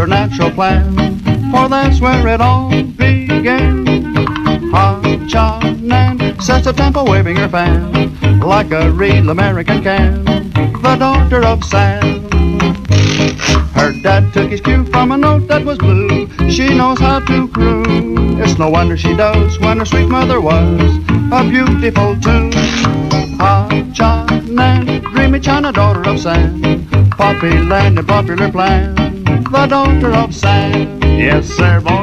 her natural plan, for that's where it all began. Ha-cha-nan sets a tempo waving her fan, like a real American can, the daughter of Sam. Her dad took his cue from a note that was blue. She knows how to croon. It's no wonder she does when her sweet mother was a beautiful tune. Ha-cha-nan, dreamy China, daughter of Sam, Poppy land and popular plan, the daughter of Sam. Yes, sir, boy.